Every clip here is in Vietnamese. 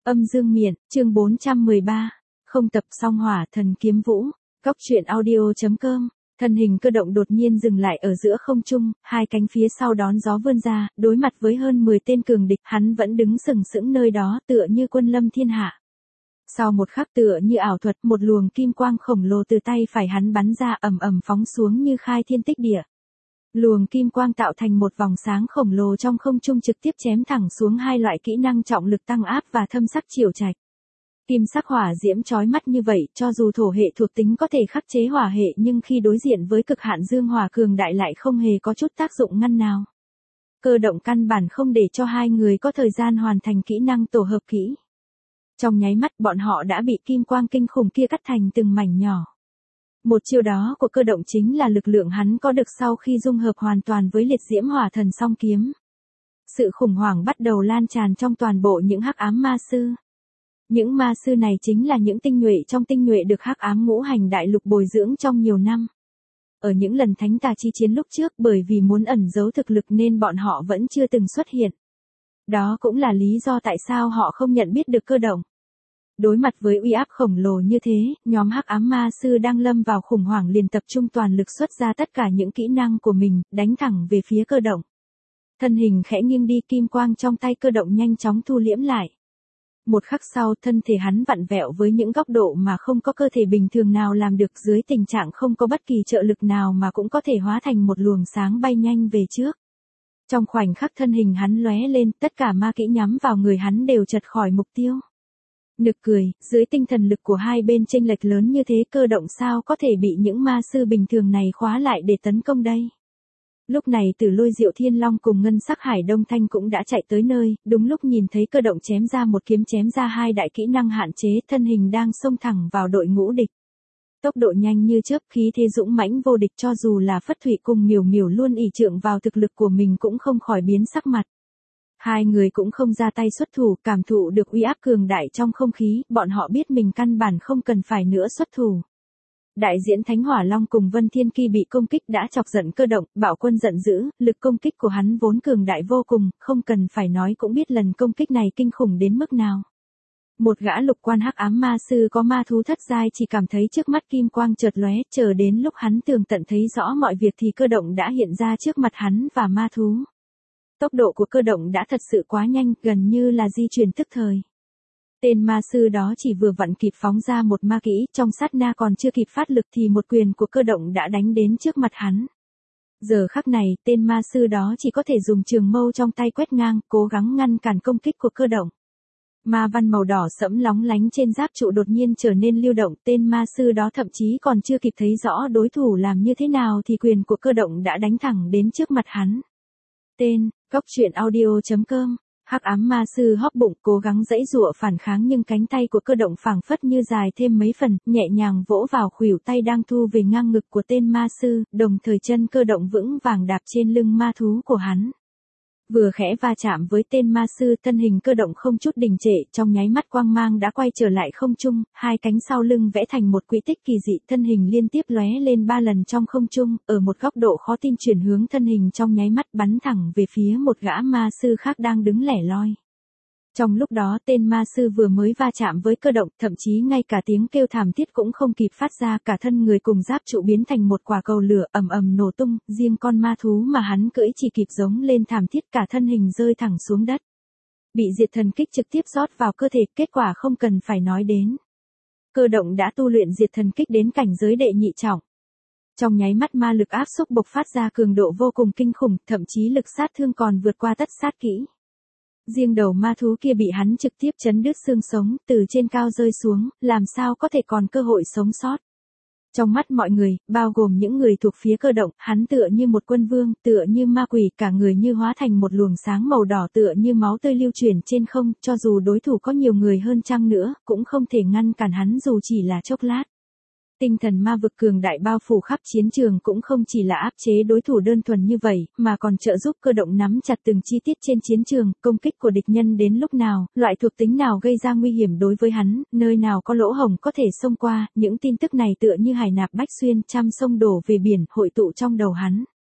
Âm dương miện, chương 413. Không tập xong hỏa thần kiếm vũ. Cóc truyện audio.com. Thân hình cơ động đột nhiên dừng lại ở giữa không trung, hai cánh phía sau đón gió vươn ra, đối mặt với hơn 10 tên cường địch, hắn vẫn đứng sừng sững nơi đó tựa như quân lâm thiên hạ. Sau một khắc tựa như ảo thuật, một luồng kim quang khổng lồ từ tay phải hắn bắn ra ầm ầm phóng xuống như khai thiên tích địa. Luồng kim quang tạo thành một vòng sáng khổng lồ trong không trung trực tiếp chém thẳng xuống hai loại kỹ năng trọng lực tăng áp và thâm sắc chiều trạch. Kim sắc hỏa diễm chói mắt như vậy, cho dù thổ hệ thuộc tính có thể khắc chế hỏa hệ nhưng khi đối diện với cực hạn dương hỏa cường đại lại không hề có chút tác dụng ngăn nào. Cơ động căn bản không để cho hai người có thời gian hoàn thành kỹ năng tổ hợp kỹ. Trong nháy mắt bọn họ đã bị kim quang kinh khủng kia cắt thành từng mảnh nhỏ. Một chiêu đó của cơ động chính là lực lượng hắn có được sau khi dung hợp hoàn toàn với liệt diễm hỏa thần song kiếm. Sự khủng hoảng bắt đầu lan tràn trong toàn bộ những hắc ám ma sư. Những ma sư này chính là những tinh nhuệ trong tinh nhuệ được hắc ám ngũ hành đại lục bồi dưỡng trong nhiều năm. Ở những lần thánh tà chi chiến lúc trước bởi vì muốn ẩn giấu thực lực nên bọn họ vẫn chưa từng xuất hiện. Đó cũng là lý do tại sao họ không nhận biết được cơ động. Đối mặt với uy áp khổng lồ như thế, nhóm hắc ám ma sư đang lâm vào khủng hoảng liền tập trung toàn lực xuất ra tất cả những kỹ năng của mình, đánh thẳng về phía cơ động. Thân hình khẽ nghiêng đi, kim quang trong tay cơ động nhanh chóng thu liễm lại. Một khắc sau, thân thể hắn vặn vẹo với những góc độ mà không có cơ thể bình thường nào làm được, dưới tình trạng không có bất kỳ trợ lực nào mà cũng có thể hóa thành một luồng sáng bay nhanh về trước. Trong khoảnh khắc thân hình hắn lóe lên, tất cả ma kỹ nhắm vào người hắn đều chật khỏi mục tiêu. Nực cười, dưới tinh thần lực của hai bên chênh lệch lớn như thế, cơ động sao có thể bị những ma sư bình thường này khóa lại để tấn công đây. Lúc này Tử Lôi Diệu Thiên Long cùng Ngân Sắc Hải Đông Thanh cũng đã chạy tới nơi, đúng lúc nhìn thấy cơ động chém ra một kiếm, chém ra hai đại kỹ năng hạn chế, thân hình đang xông thẳng vào đội ngũ địch. Tốc độ nhanh như chớp, khí thế dũng mãnh vô địch, cho dù là Phất Thụy cùng Miểu Miểu luôn ỷ trượng vào thực lực của mình cũng không khỏi biến sắc mặt. Hai người cũng không ra tay xuất thủ, cảm thụ được uy áp cường đại trong không khí, bọn họ biết mình căn bản không cần phải nữa xuất thủ. Đại diễn Thánh Hỏa Long cùng Vân Thiên Ki bị công kích đã chọc giận cơ động, Bạo Quân giận dữ, lực công kích của hắn vốn cường đại vô cùng, không cần phải nói cũng biết lần công kích này kinh khủng đến mức nào. Một gã lục quan hắc ám ma sư có ma thú thất giai chỉ cảm thấy trước mắt kim quang chợt lóe, chờ đến lúc hắn tường tận thấy rõ mọi việc thì cơ động đã hiện ra trước mặt hắn và ma thú. Tốc độ của cơ động đã thật sự quá nhanh, gần như là di chuyển tức thời. Tên ma sư đó chỉ vừa vặn kịp phóng ra một ma kỹ, trong sát na còn chưa kịp phát lực thì một quyền của cơ động đã đánh đến trước mặt hắn. Giờ khắc này, tên ma sư đó chỉ có thể dùng trường mâu trong tay quét ngang, cố gắng ngăn cản công kích của cơ động. Ma văn màu đỏ sẫm lóng lánh trên giáp trụ đột nhiên trở nên lưu động, tên ma sư đó thậm chí còn chưa kịp thấy rõ đối thủ làm như thế nào thì quyền của cơ động đã đánh thẳng đến trước mặt hắn. Tên, Cóc truyện audio.com. Hắc ám ma sư hóp bụng cố gắng giãy giụa phản kháng nhưng cánh tay của cơ động phảng phất như dài thêm mấy phần, nhẹ nhàng vỗ vào khuỷu tay đang thu về ngang ngực của tên ma sư, đồng thời chân cơ động vững vàng đạp trên lưng ma thú của hắn. Vừa khẽ va chạm với tên ma sư, thân hình cơ động không chút đình trệ, trong nháy mắt quang mang đã quay trở lại không trung, hai cánh sau lưng vẽ thành một quỹ tích kỳ dị, thân hình liên tiếp lóe lên 3 lần trong không trung, ở một góc độ khó tin chuyển hướng thân hình trong nháy mắt bắn thẳng về phía một gã ma sư khác đang đứng lẻ loi. Trong lúc đó tên ma sư vừa mới va chạm với cơ động, thậm chí ngay cả tiếng kêu thảm thiết cũng không kịp phát ra, cả thân người cùng giáp trụ biến thành một quả cầu lửa ầm ầm nổ tung, riêng con ma thú mà hắn cưỡi chỉ kịp giống lên thảm thiết, cả thân hình rơi thẳng xuống đất. Bị diệt thần kích trực tiếp rót vào cơ thể, kết quả không cần phải nói đến. Cơ động đã tu luyện diệt thần kích đến cảnh giới đệ nhị trọng. Trong nháy mắt ma lực áp xúc bộc phát ra cường độ vô cùng kinh khủng, thậm chí lực sát thương còn vượt qua tất sát kỹ. Riêng đầu ma thú kia bị hắn trực tiếp chấn đứt xương sống, từ trên cao rơi xuống, làm sao có thể còn cơ hội sống sót. Trong mắt mọi người, bao gồm những người thuộc phía cơ động, hắn tựa như một quân vương, tựa như ma quỷ, cả người như hóa thành một luồng sáng màu đỏ, tựa như máu tươi lưu chuyển trên không, cho dù đối thủ có nhiều người hơn chăng nữa, cũng không thể ngăn cản hắn dù chỉ là chốc lát. Tinh thần ma vực cường đại bao phủ khắp chiến trường cũng không chỉ là áp chế đối thủ đơn thuần như vậy, mà còn trợ giúp cơ động nắm chặt từng chi tiết trên chiến trường, công kích của địch nhân đến lúc nào, loại thuộc tính nào gây ra nguy hiểm đối với hắn, nơi nào có lỗ hổng có thể xông qua, những tin tức này tựa như hải nạp bách xuyên, trăm sông đổ về biển, hội tụ trong đầu hắn.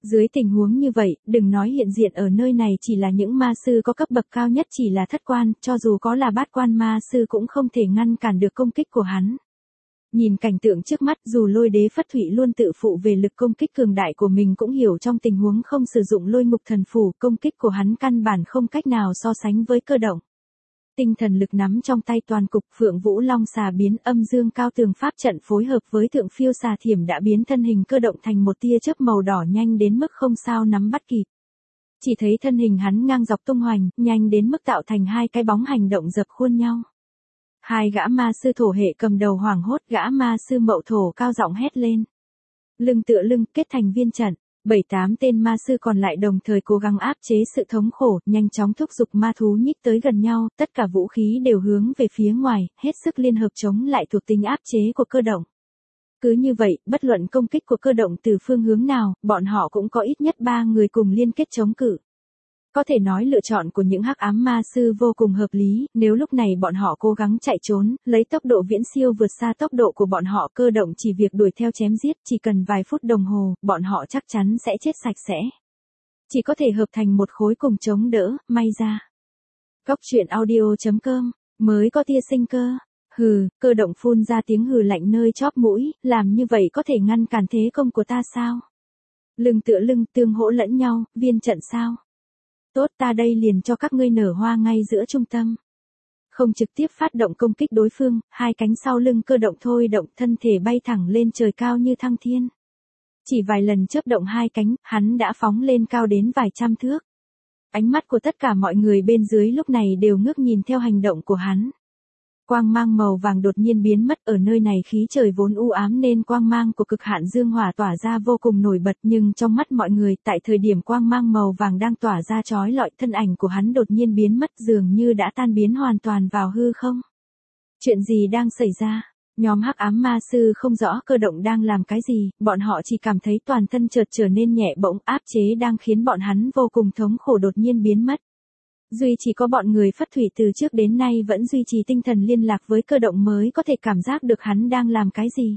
Dưới tình huống như vậy, đừng nói hiện diện ở nơi này chỉ là những ma sư có cấp bậc cao nhất chỉ là thất quan, cho dù có là bát quan ma sư cũng không thể ngăn cản được công kích của hắn. Nhìn cảnh tượng trước mắt, dù lôi đế Phất Thụy luôn tự phụ về lực công kích cường đại của mình cũng hiểu trong tình huống không sử dụng lôi ngục thần phù, công kích của hắn căn bản không cách nào so sánh với cơ động. Tinh thần lực nắm trong tay toàn cục, Phượng Vũ Long xà biến, âm dương cao tường pháp trận phối hợp với thượng phiêu xà thiểm đã biến thân hình cơ động thành một tia chớp màu đỏ nhanh đến mức không sao nắm bắt kịp. Chỉ thấy thân hình hắn ngang dọc tung hoành, nhanh đến mức tạo thành hai cái bóng hành động dập khuôn nhau. Hai gã ma sư thổ hệ cầm đầu hoảng hốt, gã ma sư mậu thổ cao giọng hét lên. Lưng tựa lưng, kết thành viên trận. 7-8 tên ma sư còn lại đồng thời cố gắng áp chế sự thống khổ, nhanh chóng thúc giục ma thú nhích tới gần nhau, tất cả vũ khí đều hướng về phía ngoài, hết sức liên hợp chống lại thuộc tính áp chế của cơ động. Cứ như vậy, bất luận công kích của cơ động từ phương hướng nào, bọn họ cũng có ít nhất 3 người cùng liên kết chống cự. Có thể nói lựa chọn của những hắc ám ma sư vô cùng hợp lý, nếu lúc này bọn họ cố gắng chạy trốn, lấy tốc độ viễn siêu vượt xa tốc độ của bọn họ, cơ động chỉ việc đuổi theo chém giết, chỉ cần vài phút đồng hồ, bọn họ chắc chắn sẽ chết sạch sẽ. Chỉ có thể hợp thành một khối cùng chống đỡ, may ra. Góc truyện audio.com, mới có tia sinh cơ. Hừ, cơ động phun ra tiếng hừ lạnh nơi chóp mũi, làm như vậy có thể ngăn cản thế công của ta sao? Lưng tựa lưng, tương hỗ lẫn nhau, viên trận sao? Tốt, ta đây liền cho các ngươi nở hoa ngay giữa trung tâm. Không trực tiếp phát động công kích đối phương, hai cánh sau lưng cơ động thôi động, thân thể bay thẳng lên trời cao như thăng thiên. Chỉ vài lần chớp động hai cánh, hắn đã phóng lên cao đến vài trăm thước. Ánh mắt của tất cả mọi người bên dưới lúc này đều ngước nhìn theo hành động của hắn. Quang mang màu vàng đột nhiên biến mất, ở nơi này khí trời vốn u ám nên quang mang của cực hạn dương hỏa tỏa ra vô cùng nổi bật, nhưng trong mắt mọi người, tại thời điểm quang mang màu vàng đang tỏa ra chói lọi, thân ảnh của hắn đột nhiên biến mất, dường như đã tan biến hoàn toàn vào hư không. Chuyện gì đang xảy ra? Nhóm hắc ám ma sư không rõ cơ động đang làm cái gì, bọn họ chỉ cảm thấy toàn thân chợt trở nên nhẹ bỗng, áp chế đang khiến bọn hắn vô cùng thống khổ đột nhiên biến mất. Duy chỉ có bọn người Phất Thụy từ trước đến nay vẫn duy trì tinh thần liên lạc với cơ động mới có thể cảm giác được hắn đang làm cái gì.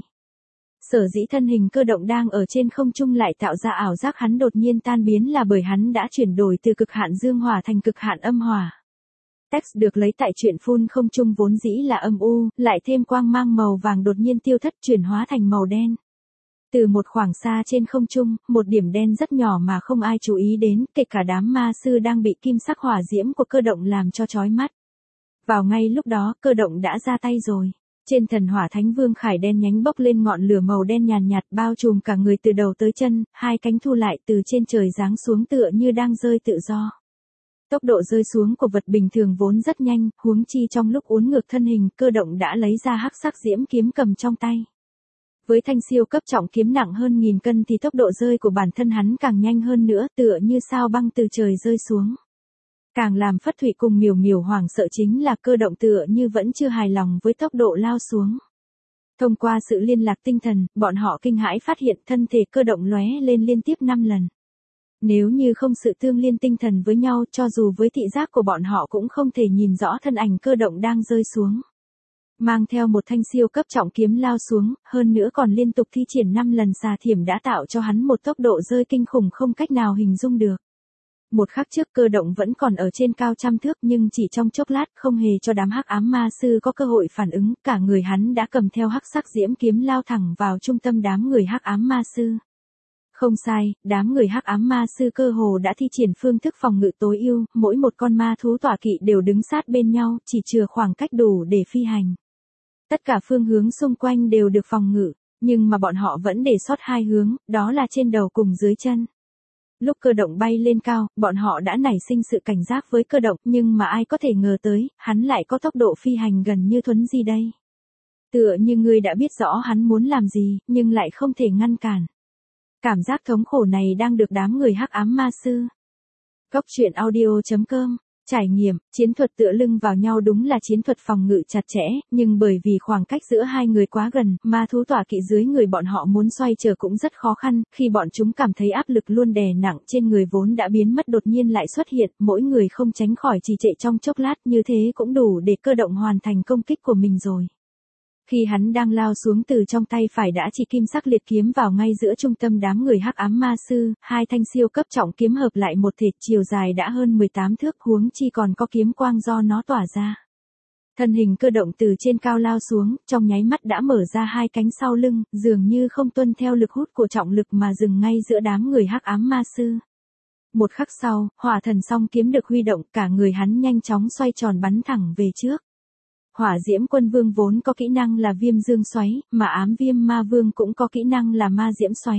Sở dĩ thân hình cơ động đang ở trên không trung lại tạo ra ảo giác hắn đột nhiên tan biến là bởi hắn đã chuyển đổi từ cực hạn dương hỏa thành cực hạn âm hỏa. Text được lấy tại truyện phun không trung vốn dĩ là âm u, lại thêm quang mang màu vàng đột nhiên tiêu thất chuyển hóa thành màu đen. Từ một khoảng xa trên không trung, một điểm đen rất nhỏ mà không ai chú ý đến, kể cả đám ma sư đang bị kim sắc hỏa diễm của cơ động làm cho chói mắt. Vào ngay lúc đó, cơ động đã ra tay rồi. Trên thần hỏa thánh vương khải đen nhánh bốc lên ngọn lửa màu đen nhàn nhạt bao trùm cả người từ đầu tới chân, hai cánh thu lại từ trên trời giáng xuống tựa như đang rơi tự do. Tốc độ rơi xuống của vật bình thường vốn rất nhanh, huống chi trong lúc uốn ngược thân hình, cơ động đã lấy ra hắc sắc diễm kiếm cầm trong tay. Với thanh siêu cấp trọng kiếm nặng hơn 1000 cân thì tốc độ rơi của bản thân hắn càng nhanh hơn nữa, tựa như sao băng từ trời rơi xuống. Càng làm Phất Thụy cùng Miểu Miểu hoảng sợ chính là cơ động tựa như vẫn chưa hài lòng với tốc độ lao xuống. Thông qua sự liên lạc tinh thần, bọn họ kinh hãi phát hiện thân thể cơ động lóe lên liên tiếp 5 lần. Nếu như không sự tương liên tinh thần với nhau, cho dù với thị giác của bọn họ cũng không thể nhìn rõ thân ảnh cơ động đang rơi xuống. Mang theo một thanh siêu cấp trọng kiếm lao xuống, hơn nữa còn liên tục thi triển 5 lần xà thiểm đã tạo cho hắn một tốc độ rơi kinh khủng không cách nào hình dung được. Một khắc trước cơ động vẫn còn ở trên cao trăm thước nhưng chỉ trong chốc lát không hề cho đám hắc ám ma sư có cơ hội phản ứng, cả người hắn đã cầm theo hắc sắc diễm kiếm lao thẳng vào trung tâm đám người hắc ám ma sư. Không sai, đám người hắc ám ma sư cơ hồ đã thi triển phương thức phòng ngự tối ưu, mỗi một con ma thú tọa kỵ đều đứng sát bên nhau, chỉ chừa khoảng cách đủ để phi hành. Tất cả phương hướng xung quanh đều được phòng ngự, nhưng mà bọn họ vẫn để sót hai hướng, đó là trên đầu cùng dưới chân. Lúc cơ động bay lên cao, bọn họ đã nảy sinh sự cảnh giác với cơ động, nhưng mà ai có thể ngờ tới, hắn lại có tốc độ phi hành gần như thuấn di đây. Tựa như người đã biết rõ hắn muốn làm gì, nhưng lại không thể ngăn cản. Cảm giác thống khổ này đang được đám người hắc ám ma sư. Góc truyện audio.com trải nghiệm, chiến thuật tựa lưng vào nhau đúng là chiến thuật phòng ngự chặt chẽ, nhưng bởi vì khoảng cách giữa hai người quá gần, ma thú tọa kỵ dưới người bọn họ muốn xoay trở cũng rất khó khăn, khi bọn chúng cảm thấy áp lực luôn đè nặng trên người vốn đã biến mất đột nhiên lại xuất hiện, mỗi người không tránh khỏi trì trệ trong chốc lát, như thế cũng đủ để cơ động hoàn thành công kích của mình rồi. Khi hắn đang lao xuống từ trong tay phải đã chỉ kim sắc liệt kiếm vào ngay giữa trung tâm đám người hắc ám ma sư, hai thanh siêu cấp trọng kiếm hợp lại một thể, chiều dài đã hơn 18 thước, huống chi còn có kiếm quang do nó tỏa ra. Thân hình cơ động từ trên cao lao xuống, trong nháy mắt đã mở ra hai cánh sau lưng, dường như không tuân theo lực hút của trọng lực mà dừng ngay giữa đám người hắc ám ma sư. Một khắc sau, hỏa thần song kiếm được huy động, cả người hắn nhanh chóng xoay tròn bắn thẳng về trước. Hỏa diễm quân vương vốn có kỹ năng là viêm dương xoáy, mà ám viêm ma vương cũng có kỹ năng là ma diễm xoáy.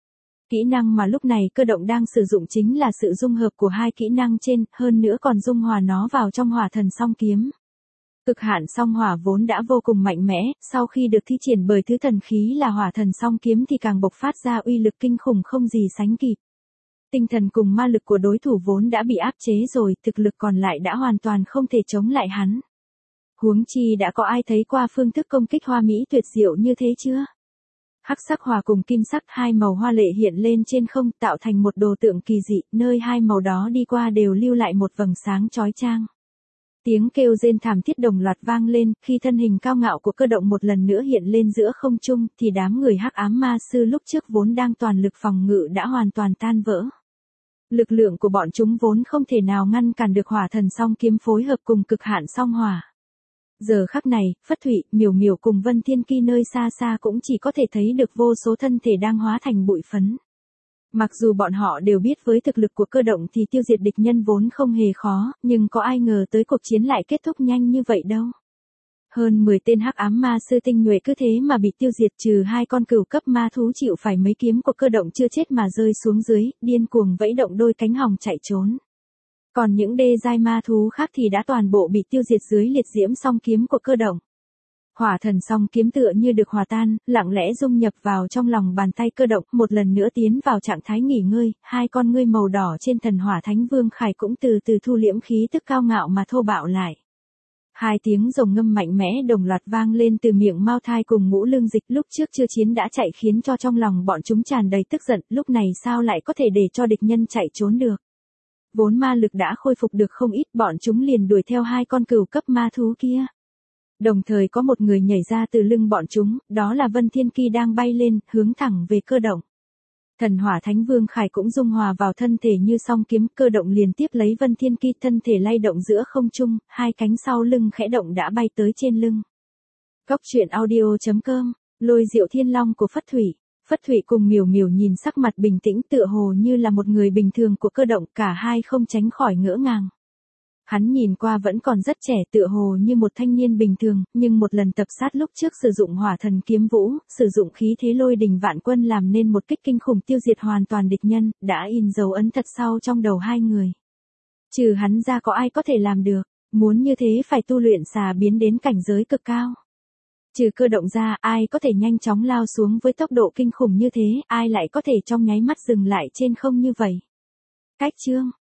Kỹ năng mà lúc này cơ động đang sử dụng chính là sự dung hợp của hai kỹ năng trên, hơn nữa còn dung hòa nó vào trong hỏa thần song kiếm. Cực hạn song hỏa vốn đã vô cùng mạnh mẽ, sau khi được thi triển bởi thứ thần khí là hỏa thần song kiếm thì càng bộc phát ra uy lực kinh khủng không gì sánh kịp. Tinh thần cùng ma lực của đối thủ vốn đã bị áp chế rồi, thực lực còn lại đã hoàn toàn không thể chống lại hắn. Huống chi đã có ai thấy qua phương thức công kích hoa mỹ tuyệt diệu như thế chưa? Hắc sắc hòa cùng kim sắc, hai màu hoa lệ hiện lên trên không, tạo thành một đồ tượng kỳ dị, nơi hai màu đó đi qua đều lưu lại một vầng sáng chói chang. Tiếng kêu rên thảm thiết đồng loạt vang lên, khi thân hình cao ngạo của cơ động một lần nữa hiện lên giữa không trung, thì đám người hắc ám ma sư lúc trước vốn đang toàn lực phòng ngự đã hoàn toàn tan vỡ. Lực lượng của bọn chúng vốn không thể nào ngăn cản được hỏa thần song kiếm phối hợp cùng cực hạn song hỏa. Giờ khắc này, Phất Thụy, Miểu Miểu cùng Vân Thiên Ki nơi xa xa cũng chỉ có thể thấy được vô số thân thể đang hóa thành bụi phấn. Mặc dù bọn họ đều biết với thực lực của cơ động thì tiêu diệt địch nhân vốn không hề khó, nhưng có ai ngờ tới cuộc chiến lại kết thúc nhanh như vậy đâu. Hơn 10 tên hắc ám ma sư tinh nhuệ cứ thế mà bị tiêu diệt, trừ hai con cừu cấp ma thú chịu phải mấy kiếm của cơ động chưa chết mà rơi xuống dưới, điên cuồng vẫy động đôi cánh hòng chạy trốn. Còn những đê giai ma thú khác thì đã toàn bộ bị tiêu diệt dưới liệt diễm song kiếm của cơ động. Hỏa thần song kiếm tựa như được hòa tan, lặng lẽ dung nhập vào trong lòng bàn tay cơ động, một lần nữa tiến vào trạng thái nghỉ ngơi, hai con ngươi màu đỏ trên thần hỏa thánh vương khải cũng từ từ thu liễm khí tức cao ngạo mà thô bạo lại. Hai tiếng rồng ngâm mạnh mẽ đồng loạt vang lên từ miệng Mao Thai cùng Ngũ Lương Dịch, lúc trước chưa chiến đã chạy khiến cho trong lòng bọn chúng tràn đầy tức giận, lúc này sao lại có thể để cho địch nhân chạy trốn được. Vốn ma lực đã khôi phục được không ít, bọn chúng liền đuổi theo hai con cừu cấp ma thú kia. Đồng thời có một người nhảy ra từ lưng bọn chúng, đó là Vân Thiên Ki đang bay lên, hướng thẳng về cơ động. Thần hỏa thánh vương khải cũng dung hòa vào thân thể như song kiếm, cơ động liền tiếp lấy Vân Thiên Ki, thân thể lay động giữa không trung, hai cánh sau lưng khẽ động đã bay tới trên lưng. Góc truyện audio.com, Lôi Diệu Thiên Long của Phất Thụy. Phất Thụy cùng Miểu Miểu nhìn sắc mặt bình tĩnh tựa hồ như là một người bình thường của cơ động, cả hai không tránh khỏi ngỡ ngàng. Hắn nhìn qua vẫn còn rất trẻ, tựa hồ như một thanh niên bình thường, nhưng một lần tập sát lúc trước sử dụng hỏa thần kiếm vũ, sử dụng khí thế lôi đình vạn quân làm nên một kích kinh khủng tiêu diệt hoàn toàn địch nhân, đã in dấu ấn thật sâu trong đầu hai người. Trừ hắn ra có ai có thể làm được, muốn như thế phải tu luyện xà biến đến cảnh giới cực cao. Trừ cơ động ra, ai có thể nhanh chóng lao xuống với tốc độ kinh khủng như thế, ai lại có thể trong nháy mắt dừng lại trên không như vậy. Cách chương